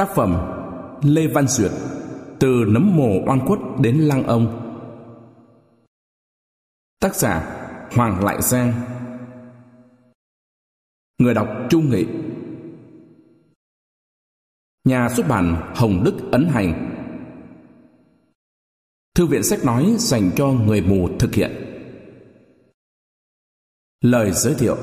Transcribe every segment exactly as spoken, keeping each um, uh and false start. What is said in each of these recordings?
Tác phẩm Lê Văn Duyệt, Từ nấm mồ oan khuất đến lăng ông. Tác giả Hoàng Lại Giang. Người đọc Trung Nghị. Nhà xuất bản Hồng Đức ấn hành. Thư viện sách nói dành cho người mù thực hiện. Lời giới thiệu.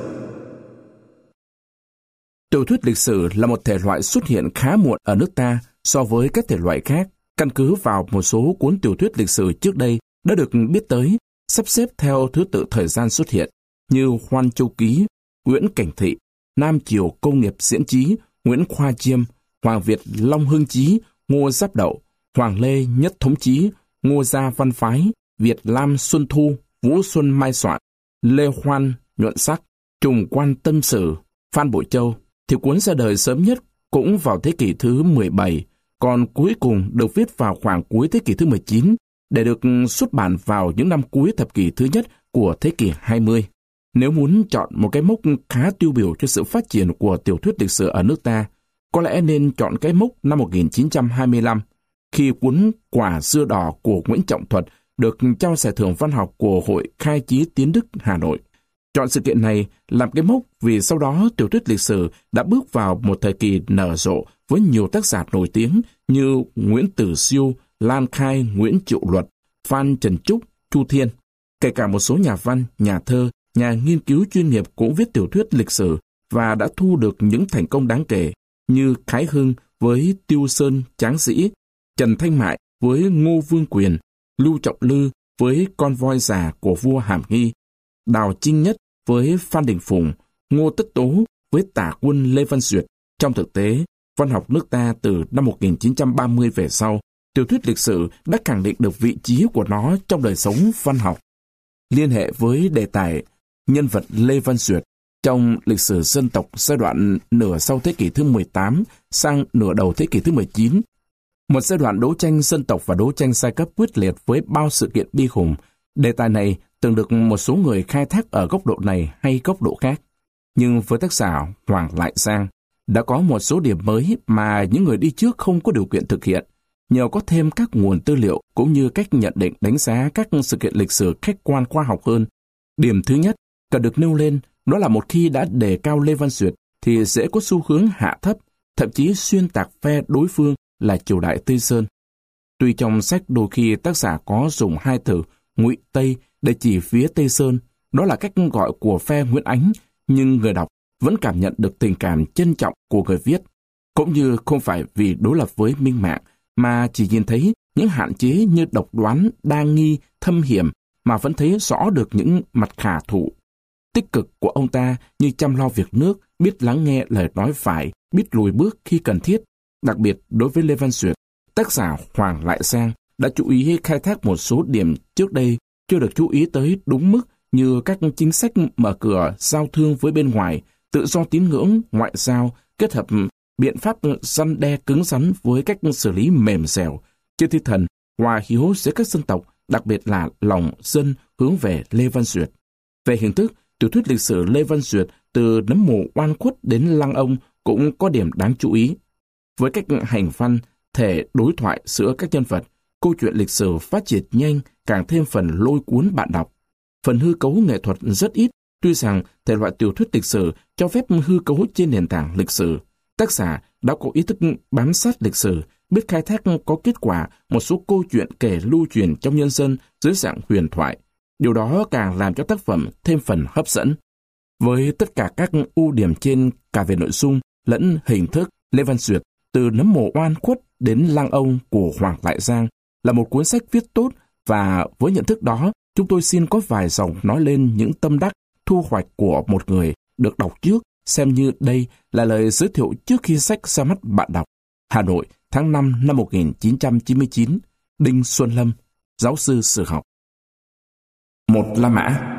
Tiểu thuyết lịch sử là một thể loại xuất hiện khá muộn ở nước ta so với các thể loại khác, căn cứ vào một số cuốn tiểu thuyết lịch sử trước đây đã được biết tới, sắp xếp theo thứ tự thời gian xuất hiện, như Hoan Châu Ký, Nguyễn Cảnh Thị, Nam Triều Công nghiệp Diễn Chí, Nguyễn Khoa Chiêm, Hoàng Việt Long Hưng Chí, Ngô Giáp Đậu, Hoàng Lê Nhất Thống Chí, Ngô Gia Văn Phái, Việt Lam Xuân Thu, Vũ Xuân Mai Soạn, Lê Hoan Nhuận Sắc, Trùng Quan Tân Sử, Phan Bội Châu, thì cuốn ra đời sớm nhất cũng vào thế kỷ thứ mười bảy, còn cuối cùng được viết vào khoảng cuối thế kỷ thứ mười chín, để được xuất bản vào những năm cuối thập kỷ thứ nhất của thế kỷ hai mươi. Nếu muốn chọn một cái mốc khá tiêu biểu cho sự phát triển của tiểu thuyết lịch sử ở nước ta, có lẽ nên chọn cái mốc năm một nghìn chín trăm hai mươi lăm, khi cuốn Quả Dưa Đỏ của Nguyễn Trọng Thuật được trao giải thưởng văn học của Hội Khai Chí Tiến Đức Hà Nội. Chọn sự kiện này làm cái mốc vì sau đó tiểu thuyết lịch sử đã bước vào một thời kỳ nở rộ với nhiều tác giả nổi tiếng như Nguyễn Tử Siêu, Lan Khai, Nguyễn Triệu Luật, Phan Trần Trúc, Chu Thiên. Kể cả một số nhà văn, nhà thơ, nhà nghiên cứu chuyên nghiệp cũng viết tiểu thuyết lịch sử và đã thu được những thành công đáng kể, như Khái Hưng với Tiêu Sơn Tráng Sĩ, Trần Thanh Mại với Ngô Vương Quyền, Lưu Trọng Lư với Con voi già của vua Hàm Nghi, Đào Trinh Nhất với Phan Đình Phùng, Ngô Tất Tố với tả quân Lê Văn Duyệt. Trong thực tế, văn học nước ta từ năm một nghìn chín trăm ba mươi về sau, tiểu thuyết lịch sử đã khẳng định được vị trí của nó trong đời sống văn học. Liên hệ với đề tài nhân vật Lê Văn Duyệt trong lịch sử dân tộc giai đoạn nửa sau thế kỷ thứ mười tám sang nửa đầu thế kỷ thứ mười chín, một giai đoạn đấu tranh dân tộc và đấu tranh giai cấp quyết liệt với bao sự kiện bi khủng. Đề tài này từng được một số người khai thác ở góc độ này hay góc độ khác. Nhưng với tác giả Hoàng Lại Giang, đã có một số điểm mới mà những người đi trước không có điều kiện thực hiện, nhờ có thêm các nguồn tư liệu cũng như cách nhận định đánh giá các sự kiện lịch sử khách quan khoa học hơn. Điểm thứ nhất cần được nêu lên đó là một khi đã đề cao Lê Văn Duyệt thì dễ có xu hướng hạ thấp, thậm chí xuyên tạc phe đối phương là triều đại Tây Sơn. Tuy trong sách đôi khi tác giả có dùng hai từ Ngụy Tây để chỉ phía Tây Sơn, đó là cách gọi của phe Nguyễn Ánh, nhưng người đọc vẫn cảm nhận được tình cảm trân trọng của người viết, cũng như không phải vì đối lập với Minh Mạng mà chỉ nhìn thấy những hạn chế như độc đoán, đa nghi, thâm hiểm mà vẫn thấy rõ được những mặt khả thủ tích cực của ông ta, như chăm lo việc nước, biết lắng nghe lời nói phải, biết lùi bước khi cần thiết. Đặc biệt đối với Lê Văn Duyệt, tác giả Hoàng Lại Giang đã chú ý khai thác một số điểm trước đây chưa được chú ý tới đúng mức, như các chính sách mở cửa giao thương với bên ngoài, tự do tín ngưỡng, ngoại giao, kết hợp biện pháp răn đe cứng rắn với cách xử lý mềm dẻo, trên tinh thần hòa hiếu giữa các dân tộc, đặc biệt là lòng dân hướng về Lê Văn Duyệt. Về hình thức, tiểu thuyết lịch sử Lê Văn Duyệt từ nấm mồ oan khuất đến lăng ông cũng có điểm đáng chú ý. Với cách hành văn, thể đối thoại giữa các nhân vật, câu chuyện lịch sử phát triển nhanh, càng thêm phần lôi cuốn bạn đọc. Phần hư cấu nghệ thuật rất ít, tuy rằng thể loại tiểu thuyết lịch sử cho phép hư cấu trên nền tảng lịch sử. Tác giả đã có ý thức bám sát lịch sử, biết khai thác có kết quả một số câu chuyện kể lưu truyền trong nhân dân dưới dạng huyền thoại. Điều đó càng làm cho tác phẩm thêm phần hấp dẫn. Với tất cả các ưu điểm trên cả về nội dung lẫn hình thức, Lê Văn Duyệt từ nấm mồ oan khuất đến lăng ông của Hoàng Lại Giang là một cuốn sách viết tốt, và với nhận thức đó, chúng tôi xin có vài dòng nói lên những tâm đắc, thu hoạch của một người được đọc trước, xem như đây là lời giới thiệu trước khi sách ra mắt bạn đọc. Hà Nội, tháng năm năm một nghìn chín trăm chín mươi chín, Đinh Xuân Lâm, giáo sư sử học. Một La Mã.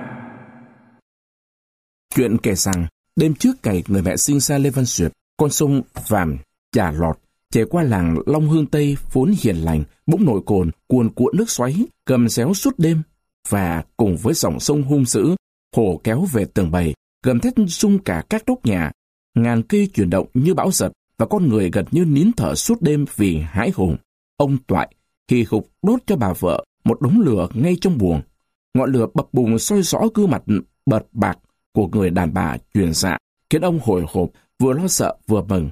Chuyện kể rằng, đêm trước ngày người mẹ sinh ra Lê Văn Duyệt, con sông Vàm, Chả Lọt, chảy qua làng Long Hương Tây vốn hiền lành, bỗng nổi cồn, cuồn cuộn nước xoáy, gầm réo suốt đêm, và cùng với dòng sông hung dữ, hồ kéo về tường bầy, gầm thét rung cả các nóc nhà. Ngàn cây chuyển động như bão giật, và con người gần như nín thở suốt đêm vì hãi hùng. Ông Toại hì hục đốt cho bà vợ một đống lửa ngay trong buồng. Ngọn lửa bập bùng soi rõ gương mặt bợt bạc của người đàn bà truyền dạ, khiến ông hồi hộp, vừa lo sợ vừa mừng.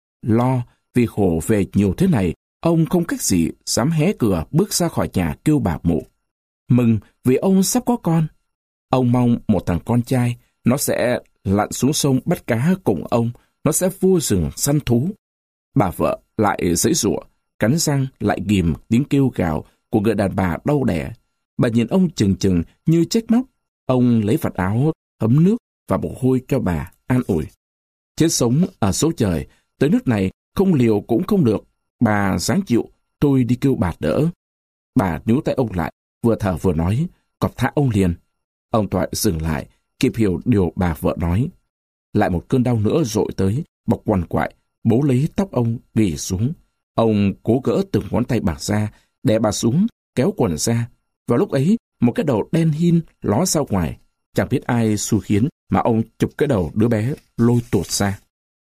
Lo vì khổ về nhiều thế này, ông không cách gì dám hé cửa bước ra khỏi nhà kêu bà mụ. Mừng vì ông sắp có con. Ông mong một thằng con trai, nó sẽ lặn xuống sông bắt cá cùng ông, nó sẽ vua rừng săn thú. Bà vợ lại giãy giụa, cắn răng lại ghìm tiếng kêu gào của người đàn bà đau đẻ. Bà nhìn ông chừng chừng như trách móc. Ông lấy vạt áo thấm nước và mồ hôi cho bà an ủi. Chết sống ở số trời, tới nước này không liều cũng không được. Bà ráng chịu, tôi đi kêu bà đỡ. Bà níu tay ông lại, vừa thở vừa nói, cọp thả ông liền. Ông Toại dừng lại, kịp hiểu điều bà vợ nói. Lại một cơn đau nữa dội tới, bọc quằn quại, bấu lấy tóc ông ghì xuống. Ông cố gỡ từng ngón tay bà ra, đè bà xuống, kéo quần ra. Vào lúc ấy, một cái đầu đen hin ló ra ngoài. Chẳng biết ai xui khiến mà ông chụp cái đầu đứa bé lôi tuột ra.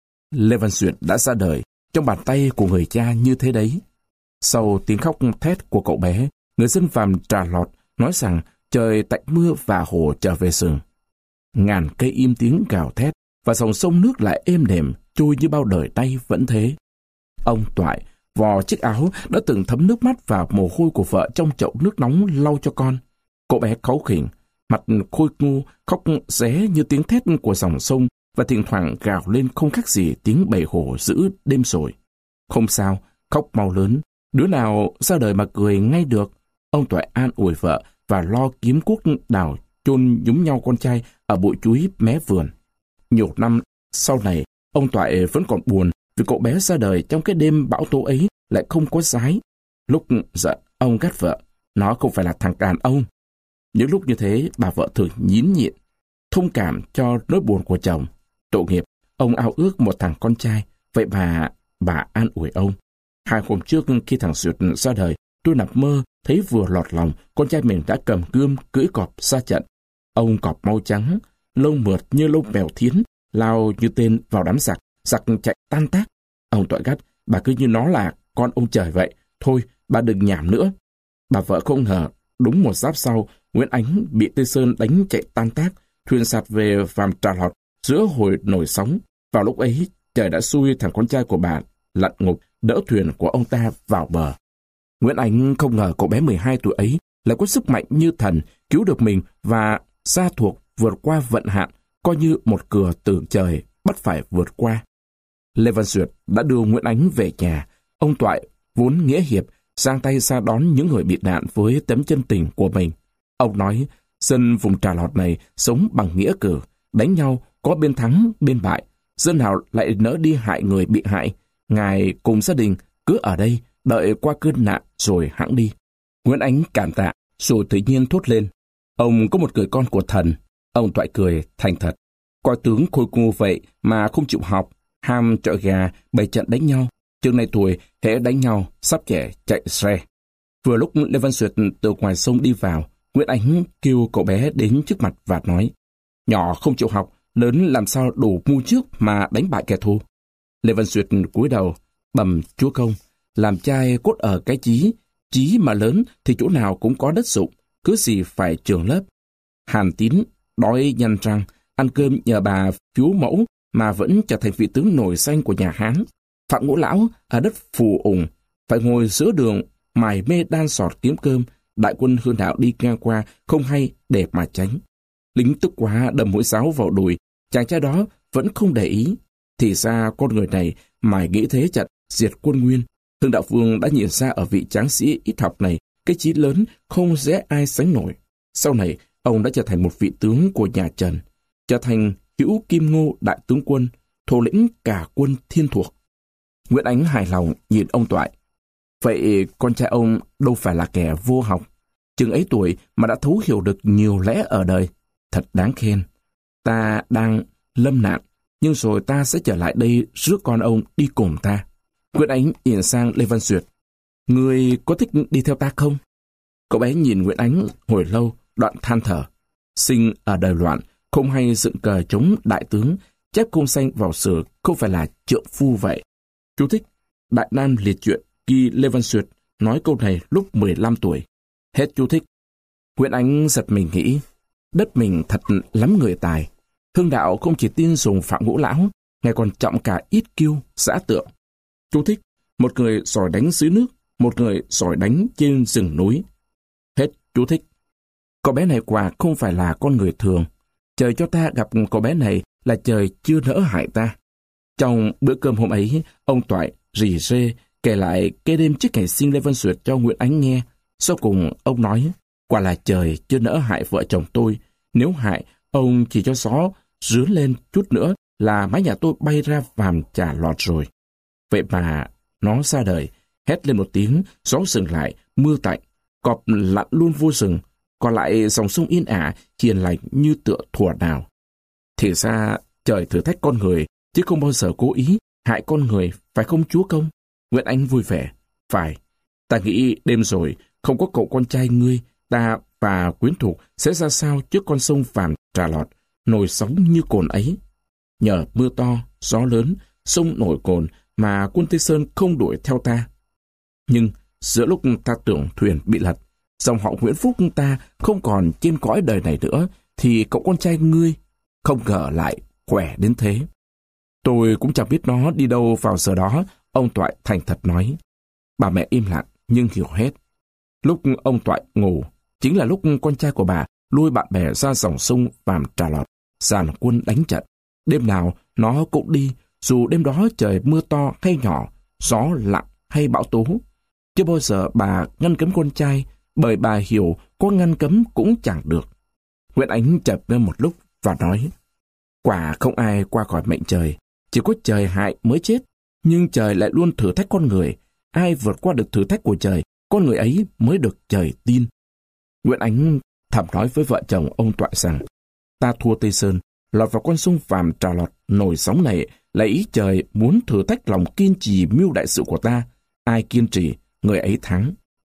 Lê Văn Duyệt đã ra đời trong bàn tay của người cha như thế đấy. Sau tiếng khóc thét của cậu bé, người dân Vàm Trà Lọt nói rằng trời tạnh mưa và hồ trở về rừng. Ngàn cây im tiếng gào thét và dòng sông nước lại êm đềm trôi như bao đời nay vẫn thế. Ông Toại vò chiếc áo đã từng thấm nước mắt và mồ hôi của vợ trong chậu nước nóng lau cho con. Cậu bé cáu khỉnh, mặt khôi ngu, khóc ré như tiếng thét của dòng sông và thỉnh thoảng gào lên không khác gì tiếng bầy hổ dữ đêm rồi. Không sao, khóc mau lớn, đứa nào ra đời mà cười ngay được. Ông Toại an ủi vợ và lo kiếm cuốc đào chôn nhúng nhau con trai ở bụi chuối mé vườn. Nhiều năm sau này, ông Toại vẫn còn buồn vì cậu bé ra đời trong cái đêm bão tố ấy lại không có giái. Lúc giận, ông gắt vợ, nó không phải là thằng đàn ông. Những lúc như thế, bà vợ thường nhín nhịn, thông cảm cho nỗi buồn của chồng. Tội nghiệp, ông ao ước một thằng con trai, vậy mà bà an ủi ông. Hai hôm trước khi thằng Duyệt ra đời, tôi nằm mơ, thấy vừa lọt lòng, con trai mình đã cầm gươm cưỡi cọp ra trận. Ông cọp mau trắng, lông mượt như lông mèo thiến, lao như tên vào đám giặc, giặc chạy tan tác. Ông Toại gắt, bà cứ như nó là con ông trời vậy, thôi bà đừng nhảm nữa. Bà vợ không ngờ, đúng một giáp sau, Nguyễn Ánh bị Tây Sơn đánh chạy tan tác, thuyền sạt về Vàm Trà Lọt giữa hồi nổi sóng. Vào lúc ấy, trời đã xui thằng con trai của bà lặn ngục, đỡ thuyền của ông ta vào bờ. Nguyễn Ánh không ngờ cậu bé mười hai tuổi ấy lại có sức mạnh như thần, cứu được mình và gia thuộc vượt qua vận hạn, coi như một cửa từ trời bắt phải vượt qua. Lê Văn Duyệt đã đưa Nguyễn Ánh về nhà. Ông Toại vốn nghĩa hiệp, giang tay ra đón những người bị nạn với tấm chân tình của mình. Ông nói, dân vùng Trà Lọt này sống bằng nghĩa cử, đánh nhau có bên thắng bên bại, dân nào lại nỡ đi hại người bị hại. Ngài cùng gia đình cứ ở đây, đợi qua cơn nạn rồi hãng đi. Nguyễn Ánh cảm tạ, rồi tự nhiên thốt lên, ông có một người con của thần. Ông Toại cười thành thật, coi tướng khôi ngu vậy mà không chịu học, ham chọi gà, bày trận đánh nhau. Chừng này tuổi, hễ đánh nhau, sắp trẻ chạy xe. Vừa lúc Lê Văn Duyệt từ ngoài sông đi vào, Nguyễn Ánh kêu cậu bé đến trước mặt và nói, nhỏ không chịu học, lớn làm sao đủ mưu trước mà đánh bại kẻ thù. Lê Văn Duyệt cúi đầu, bẩm chúa công, làm trai cốt ở cái chí, chí mà lớn thì chỗ nào cũng có đất dụng, cứ gì phải trường lớp. Hàn Tín đói nhăn răng, ăn cơm nhờ bà phiếu mẫu mà vẫn trở thành vị tướng nổi danh của nhà Hán. Phạm Ngũ Lão ở đất Phù Ủng phải ngồi giữa đường mải mê đan sọt kiếm cơm. Đại quân Hương Đạo đi ngang qua không hay để mà tránh. Lính tức quá đâm mũi giáo vào đùi, chàng trai đó vẫn không để ý. Thì ra con người này mải nghĩ thế trận diệt quân Nguyên. Hương Đạo Vương đã nhìn ra ở vị tráng sĩ ít học này cái chí lớn không dễ ai sánh nổi. Sau này ông đã trở thành một vị tướng của nhà Trần, trở thành Hữu Kim Ngô đại tướng quân, thủ lĩnh cả quân Thiên Thuộc. Nguyễn Ánh hài lòng nhìn ông Toại. Vậy con trai ông đâu phải là kẻ vô học, chừng ấy tuổi mà đã thấu hiểu được nhiều lẽ ở đời, thật đáng khen. Ta đang lâm nạn, nhưng rồi ta sẽ trở lại đây rước con ông đi cùng ta. Nguyễn Ánh nhìn sang Lê Văn Duyệt. Ngươi có thích đi theo ta không? Cậu bé nhìn Nguyễn Ánh hồi lâu, đoạn than thở. Sinh ở đời loạn, không hay dựng cờ chống đại tướng, chép cung xanh vào sử không phải là trượng phu vậy. Chú thích: Đại Nam liệt truyện Guy Levensuet nói câu này lúc mười lăm tuổi. Hết chú thích. Nguyễn Ánh giật mình nghĩ, đất mình thật lắm người tài. Hưng đạo không chỉ tin dùng Phạm Ngũ Lão, ngài còn trọng cả Ít Kiêu, Xã Tượng. Chú thích: Một người giỏi đánh dưới nước, một người giỏi đánh trên rừng núi. Hết chú thích. Cậu bé này quả không phải là con người thường. Trời cho ta gặp cậu bé này là trời chưa nỡ hại ta. Trong bữa cơm hôm ấy, ông Toại rỉ rê kể lại cái đêm trước ngày sinh Lê Văn Duyệt cho Nguyễn Ánh nghe. Sau cùng ông nói, quả là trời chưa nỡ hại vợ chồng tôi. Nếu hại, ông chỉ cho gió rướn lên chút nữa là mái nhà tôi bay ra vàm chả lọt rồi. Vậy mà nó ra đời, hét lên một tiếng, gió dừng lại, mưa tạnh, cọp lặn luôn vô rừng, còn lại dòng sông yên ả, hiền lành như tựa thuở nào. Thì ra trời thử thách con người, chứ không bao giờ cố ý hại con người, phải không chúa công? Nguyễn Ánh vui vẻ. Phải, ta nghĩ đêm rồi, không có cậu con trai ngươi, ta và quyến thuộc sẽ ra sao trước con sông vàm trà lọt, nổi sóng như cồn ấy. Nhờ mưa to, gió lớn, sông nổi cồn mà quân Tây Sơn không đuổi theo ta. Nhưng giữa lúc ta tưởng thuyền bị lật, dòng họ Nguyễn Phúc ta không còn trên cõi đời này nữa, thì cậu con trai ngươi không ngờ lại khỏe đến thế. Tôi cũng chẳng biết nó đi đâu vào giờ đó, ông Toại thành thật nói. Bà mẹ im lặng nhưng hiểu hết. Lúc ông Toại ngủ, chính là lúc con trai của bà lôi bạn bè ra dòng sông vàm trà lọt, dàn quân đánh trận. Đêm nào nó cũng đi, dù đêm đó trời mưa to hay nhỏ, gió lặng hay bão tố. Chưa bao giờ bà ngăn cấm con trai, bởi bà hiểu có ngăn cấm cũng chẳng được. Nguyễn Ánh chợp lên một lúc và nói, quả không ai qua khỏi mệnh trời, chỉ có trời hại mới chết, nhưng trời lại luôn thử thách con người. Ai vượt qua được thử thách của trời, con người ấy mới được trời tin. Nguyễn Ánh thầm nói với vợ chồng ông Toại rằng, ta thua Tây Sơn, lọt vào con sông vàm trà lọt nổi sóng này là ý trời muốn thử thách lòng kiên trì mưu đại sự của ta. Ai kiên trì, người ấy thắng.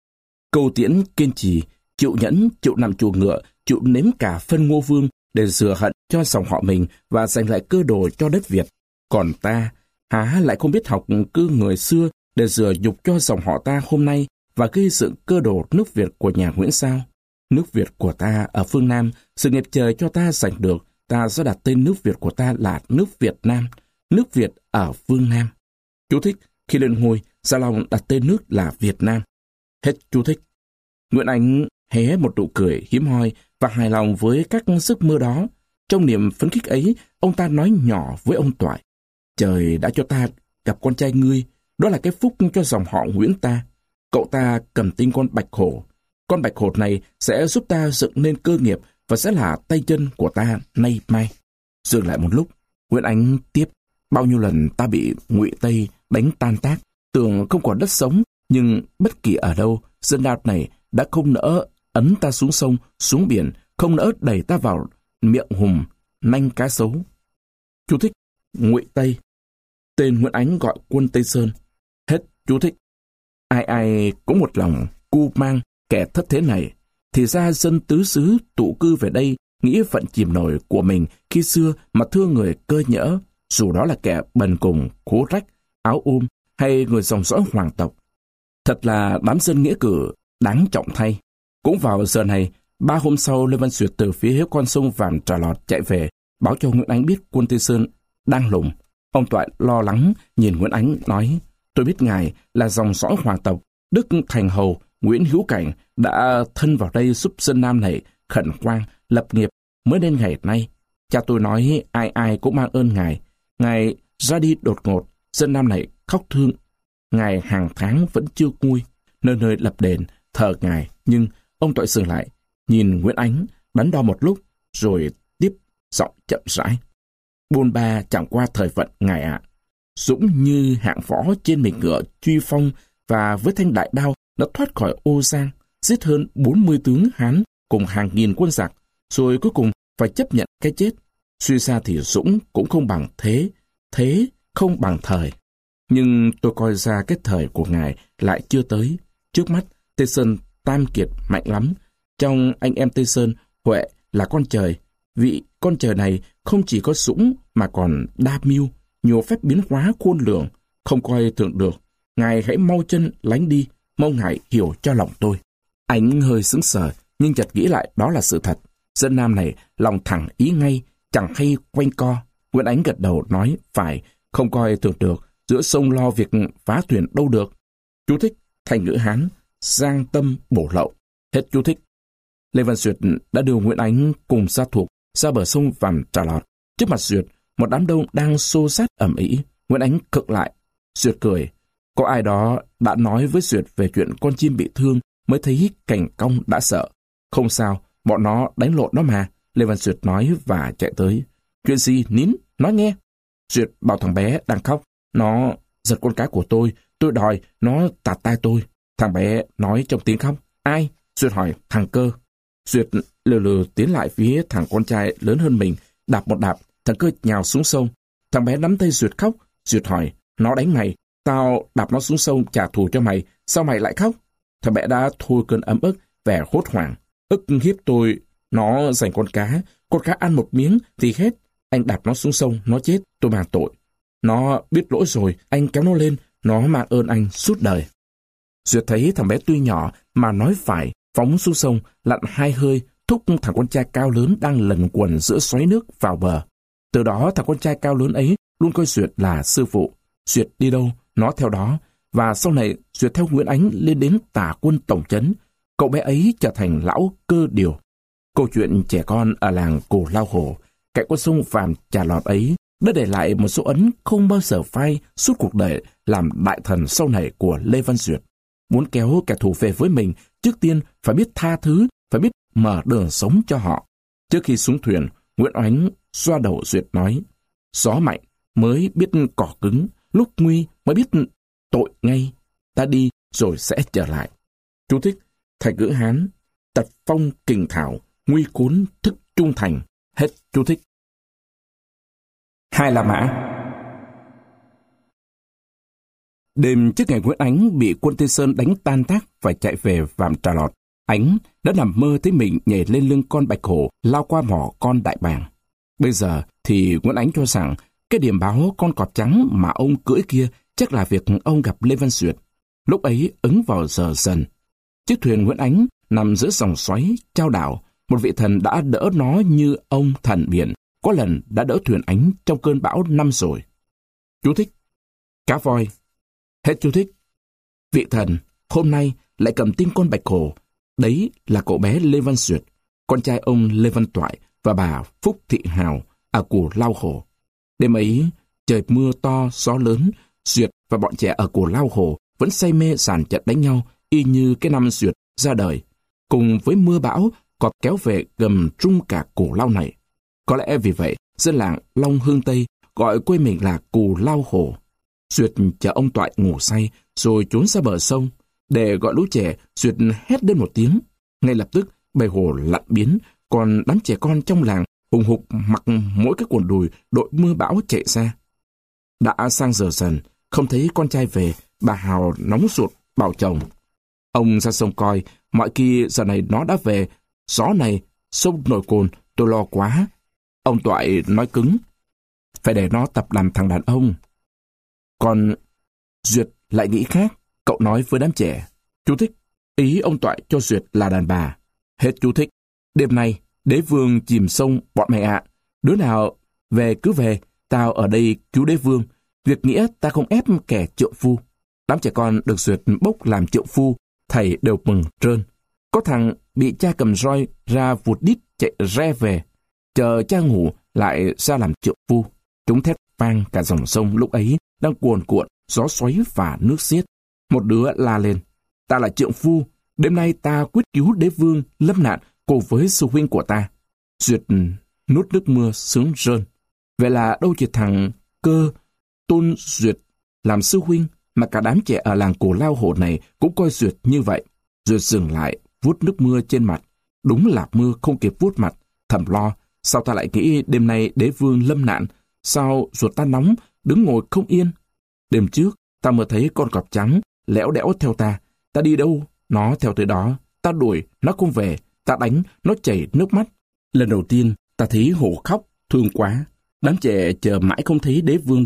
Câu tiễn kiên trì, chịu nhẫn, chịu nằm chuồng ngựa, chịu nếm cả phân Ngô Vương để rửa hận cho dòng họ mình và giành lại cơ đồ cho đất Việt. Còn ta, há lại không biết học cư người xưa để rửa nhục cho dòng họ ta hôm nay và gây dựng cơ đồ nước Việt của nhà Nguyễn sao? Nước Việt của ta ở phương Nam, sự nghiệp trời cho ta giành được, ta sẽ đặt tên nước Việt của ta là nước Việt Nam, nước Việt ở phương Nam. Chú thích: Khi lên ngôi, Gia Long đặt tên nước là Việt Nam. Hết chú thích. Nguyễn Ánh hé một nụ cười hiếm hoi và hài lòng với các giấc mơ đó. Trong niềm phấn khích ấy, ông ta nói nhỏ với ông Toại, trời đã cho ta gặp con trai ngươi, đó là cái phúc cho dòng họ Nguyễn ta. Cậu ta cầm tinh con bạch hổ. Con bạch hổ này sẽ giúp ta dựng nên cơ nghiệp và sẽ là tay chân của ta nay mai. Dừng lại một lúc, Nguyễn Ánh tiếp, bao nhiêu lần ta bị Ngụy Tây đánh tan tác, tưởng không còn đất sống, nhưng bất kỳ ở đâu, dân đao này đã không nỡ ấn ta xuống sông, xuống biển, không nỡ đẩy ta vào miệng hùm, nanh cá sấu. Chú thích: Ngụy Tây, tên Nguyễn Ánh gọi quân Tây Sơn. Hết chú thích. Ai ai cũng một lòng cu mang kẻ thất thế này, thì ra dân tứ xứ tụ cư về đây, nghĩa phận chìm nổi của mình khi xưa mà thương người cơ nhỡ, dù đó là kẻ bần cùng, khố rách, áo ôm hay người dòng dõi hoàng tộc. Thật là đám dân nghĩa cử đáng trọng thay. Cũng vào giờ này, ba hôm sau, Lê Văn Duyệt từ phía con sông vàm trà lọt chạy về, báo cho Nguyễn Ánh biết quân Tây Sơn đang lùng. Ông Toại lo lắng nhìn Nguyễn Ánh nói, tôi biết ngài là dòng dõi hoàng tộc, Đức Thành Hầu Nguyễn Hữu Cảnh đã thân vào đây giúp dân Nam này khẩn hoang lập nghiệp mới đến ngày nay. Cha tôi nói ai ai cũng mang ơn ngài. Ngài ra đi đột ngột, dân Nam này khóc thương. Ngài hàng tháng vẫn chưa nguôi, nơi nơi lập đền thờ ngài. Nhưng ông Toại dừng lại, nhìn Nguyễn Ánh đắn đo một lúc, rồi tiếp giọng chậm rãi. Bôn ba chẳng qua thời vận ngài ạ. Dũng như hạng võ trên mình ngựa truy phong và với thanh đại đao đã thoát khỏi Ô Giang, giết hơn bốn mươi tướng Hán cùng hàng nghìn quân giặc, rồi cuối cùng phải chấp nhận cái chết. Suy ra thì Dũng cũng không bằng thế, thế không bằng thời. Nhưng tôi coi ra cái thời của ngài lại chưa tới. Trước mắt, Tây Sơn tam kiệt mạnh lắm. Trong anh em Tây Sơn, Huệ là con trời. Vị con trời này không chỉ có Dũng mà còn đa mưu, nhiều phép biến hóa khôn lường, không coi thường được. Ngài hãy mau chân lánh đi, mong Ngài hiểu cho lòng tôi. Anh hơi sững sờ, nhưng chợt nghĩ lại đó là sự thật. Dân Nam này lòng thẳng ý ngay, chẳng hay quanh co. Nguyễn Ánh gật đầu nói, phải, không coi thường được, giữa sông lo việc phá thuyền đâu được. Chú thích, thành ngữ Hán, giang tâm bổ lậu. Hết chú thích. Lê Văn Duyệt đã đưa Nguyễn Ánh cùng gia thuộc ra bờ sông Vàm Trà Lọt. Trước mặt Duyệt, một đám đông đang xô xát ầm ĩ. Nguyễn Ánh cực lại. Duyệt cười. Có ai đó đã nói với Duyệt về chuyện con chim bị thương mới thấy cảnh cong đã sợ. Không sao, bọn nó đánh lộn đó mà. Lê Văn Duyệt nói và chạy tới. Chuyện gì, nín, nói nghe. Duyệt bảo thằng bé đang khóc. Nó giật con cá của tôi, tôi đòi, nó tạt tai tôi. Thằng bé nói trong tiếng khóc. Ai? Duyệt hỏi, thằng Cơ. Duyệt lừ lừ tiến lại phía thằng con trai lớn hơn mình, đạp một đạp, thằng Cơ nhào xuống sông. Thằng bé nắm tay Duyệt khóc. Duyệt hỏi, nó đánh mày, tao đạp nó xuống sông trả thù cho mày, sao mày lại khóc? Thằng bé đã thôi cơn ấm ức, vẻ hốt hoảng. Ức hiếp tôi, nó giành con cá, con cá ăn một miếng thì hết. Anh đạp nó xuống sông, nó chết, tôi mang tội. Nó biết lỗi rồi, anh kéo nó lên, nó mang ơn anh suốt đời. Duyệt thấy thằng bé tuy nhỏ mà nói phải, phóng xuống sông, lặn hai hơi, thúc thằng con trai cao lớn đang lẩn quẩn giữa xoáy nước vào bờ. Từ đó thằng con trai cao lớn ấy luôn coi Duyệt là sư phụ. Duyệt đi đâu, nó theo đó, và sau này Duyệt theo Nguyễn Ánh lên đến Tả Quân tổng trấn. Cậu bé ấy trở thành lão Cơ Điều. Câu chuyện trẻ con ở làng Cù Lao Hồ, cạnh con sông Vàm Trà Lọt ấy, đã để lại một dấu ấn không bao giờ phai suốt cuộc đời làm đại thần sau này của Lê Văn Duyệt. Muốn kéo kẻ thù về với mình, trước tiên phải biết tha thứ, phải biết mở đường sống cho họ. Trước khi xuống thuyền, Nguyễn Ánh xoa đầu Duyệt nói, gió mạnh mới biết cỏ cứng, lúc nguy mới biết tội ngay. Ta đi rồi sẽ trở lại. Chú thích, thành ngữ Hán, tật phong kình thảo, nguy cuốn thức trung thành. Hết chú thích. Hai La Mã. Đêm trước ngày Nguyễn Ánh bị quân Tây Sơn đánh tan tác phải chạy về Vàm Trà Lọt, Ánh đã nằm mơ thấy mình nhảy lên lưng con bạch hổ lao qua mỏ con đại bàng. Bây giờ thì Nguyễn Ánh cho rằng cái điểm báo con cọp trắng mà ông cưỡi kia chắc là việc ông gặp Lê Văn Duyệt. Lúc ấy ứng vào giờ dần. Chiếc thuyền Nguyễn Ánh nằm giữa dòng xoáy trao đảo. Một vị thần đã đỡ nó như ông thần biển, có lần đã đỡ thuyền Ánh trong cơn bão năm rồi. Chú thích, cá voi. Hết chú thích. Vị thần hôm nay lại cầm tin con bạch hổ. Đấy là cậu bé Lê Văn Duyệt, con trai ông Lê Văn Toại và bà Phúc Thị Hào ở Cù Lao Hồ. Đêm ấy, trời mưa to, gió lớn, Duyệt và bọn trẻ ở Cù Lao Hồ vẫn say mê dàn trận đánh nhau y như cái năm Duyệt ra đời. Cùng với mưa bão, cọp kéo về gầm trung cả Cù Lao này. Có lẽ vì vậy, dân làng Long Hương Tây gọi quê mình là Cù Lao Hồ. Duyệt chờ ông Toại ngủ say rồi trốn ra bờ sông. Để gọi lũ trẻ, Duyệt hét lên một tiếng. Ngay lập tức, bầy hồ lặn biến, còn đám trẻ con trong làng hùng hục mặc mỗi cái quần đùi đội mưa bão chạy ra. Đã sang giờ dần, không thấy con trai về, bà Hào nóng ruột bảo chồng. Ông ra sông coi, mọi khi giờ này nó đã về, gió này, sông nổi cồn, tôi lo quá. Ông Toại nói cứng, phải để nó tập làm thằng đàn ông. Còn Duyệt lại nghĩ khác, cậu nói với đám trẻ. Chú thích, ý ông Toại cho Duyệt là đàn bà. Hết chú thích. Đêm nay, đế vương chìm sông bọn mày ạ. Đứa nào về cứ về, tao ở đây cứu đế vương. Việc nghĩa ta không ép kẻ trượng phu. Đám trẻ con được Duyệt bốc làm trượng phu, thầy đều mừng trơn. Có thằng bị cha cầm roi ra vụt đít chạy re về. Chờ cha ngủ lại ra làm trượng phu. Chúng thét vang cả dòng sông lúc ấy đang cuồn cuộn, gió xoáy và nước xiết. Một đứa la lên, ta là trượng phu, đêm nay ta quyết cứu đế vương lâm nạn cùng với sư huynh của ta. Duyệt nuốt nước mưa sướng rơn. Vậy là đâu chỉ thằng Cơ tôn Duyệt làm sư huynh, mà cả đám trẻ ở làng Cù Lao Hồ này cũng coi Duyệt như vậy. Duyệt dừng lại, vuốt nước mưa trên mặt. Đúng là mưa không kịp vuốt mặt, thầm lo, sao ta lại nghĩ đêm nay đế vương lâm nạn, sao ruột ta nóng, đứng ngồi không yên. Đêm trước, ta mới thấy con cọp trắng lẽo đẽo theo ta. Ta đi đâu, nó theo tới đó. Ta đuổi, nó không về. Ta đánh, nó chảy nước mắt. Lần đầu tiên, ta thấy hổ khóc, thương quá. Đám trẻ chờ mãi không thấy đế vương đâu.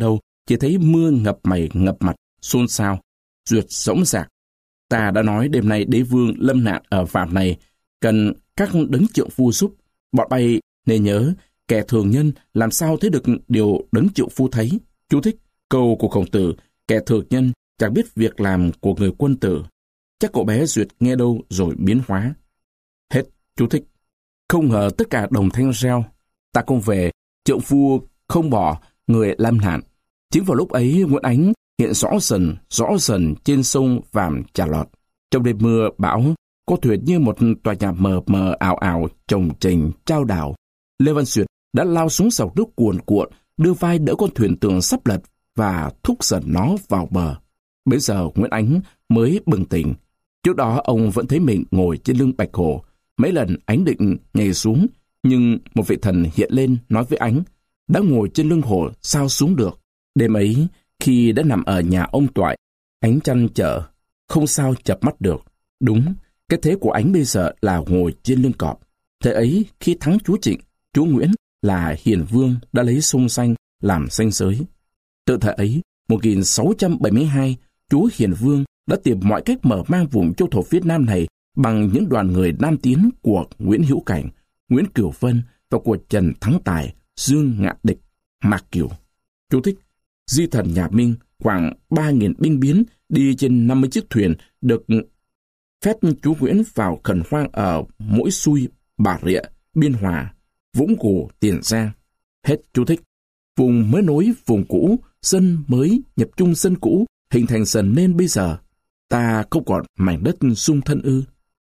chỉ thấy mưa ngập mày ngập mặt, xôn xao, Duyệt dõng dạc. Ta đã nói đêm nay đế vương lâm nạn ở phạm này, cần các đấng trượng phu giúp. Bọn bay nên nhớ, kẻ thường nhân làm sao thấy được điều đấng trượng phu thấy. Chú thích, câu của Khổng Tử, kẻ thường nhân chẳng biết việc làm của người quân tử. Chắc cậu bé Duyệt nghe đâu rồi biến hóa. Hết chú thích. Không ngờ tất cả đồng thanh reo. Ta không về, trượng phu không bỏ người lâm nạn. Chính vào lúc ấy, Nguyễn Ánh hiện rõ dần, rõ dần trên sông Vàm Trà Lọt. Trong đêm mưa bão, có thuyền như một tòa nhà mờ mờ ảo ảo chồng chành trao đảo. Lê Văn Duyệt đã lao xuống dòng nước cuồn cuộn, đưa vai đỡ con thuyền tường sắp lật và thúc dần nó vào bờ. Bây giờ Nguyễn Ánh mới bừng tỉnh. Trước đó ông vẫn thấy mình ngồi trên lưng Bạch Hổ. Mấy lần Ánh định nhảy xuống, nhưng một vị thần hiện lên nói với Ánh, đã ngồi trên lưng hổ sao xuống được. Đêm ấy, khi đã nằm ở nhà ông Toại, Ánh trăn trở, không sao chập mắt được. Đúng, cái thế của Ánh bây giờ là ngồi trên lưng cọp. Thế ấy, khi thắng chúa Trịnh, chúa Nguyễn là hiền vương đã lấy sông Xanh làm ranh giới. Tự thời ấy, một nghìn sáu trăm bảy mươi hai, chúa hiền vương đã tìm mọi cách mở mang vùng châu thổ phía Nam này bằng những đoàn người nam tiến của Nguyễn Hữu Cảnh, Nguyễn Cửu Vân và của Trần Thắng Tài, Dương Ngạn Địch, Mạc Kiều. Chú thích, di thần nhà Minh khoảng ba nghìn binh biến đi trên năm mươi chiếc thuyền được phép chúa Nguyễn vào khẩn hoang ở Mũi Xui, Bà Rịa, Biên Hòa, Vũng Gù, Tiền Giang. Hết chú thích. Vùng mới nối vùng cũ, dân mới nhập chung dân cũ, hình thành dần nên bây giờ. Ta không còn mảnh đất sung thân ư.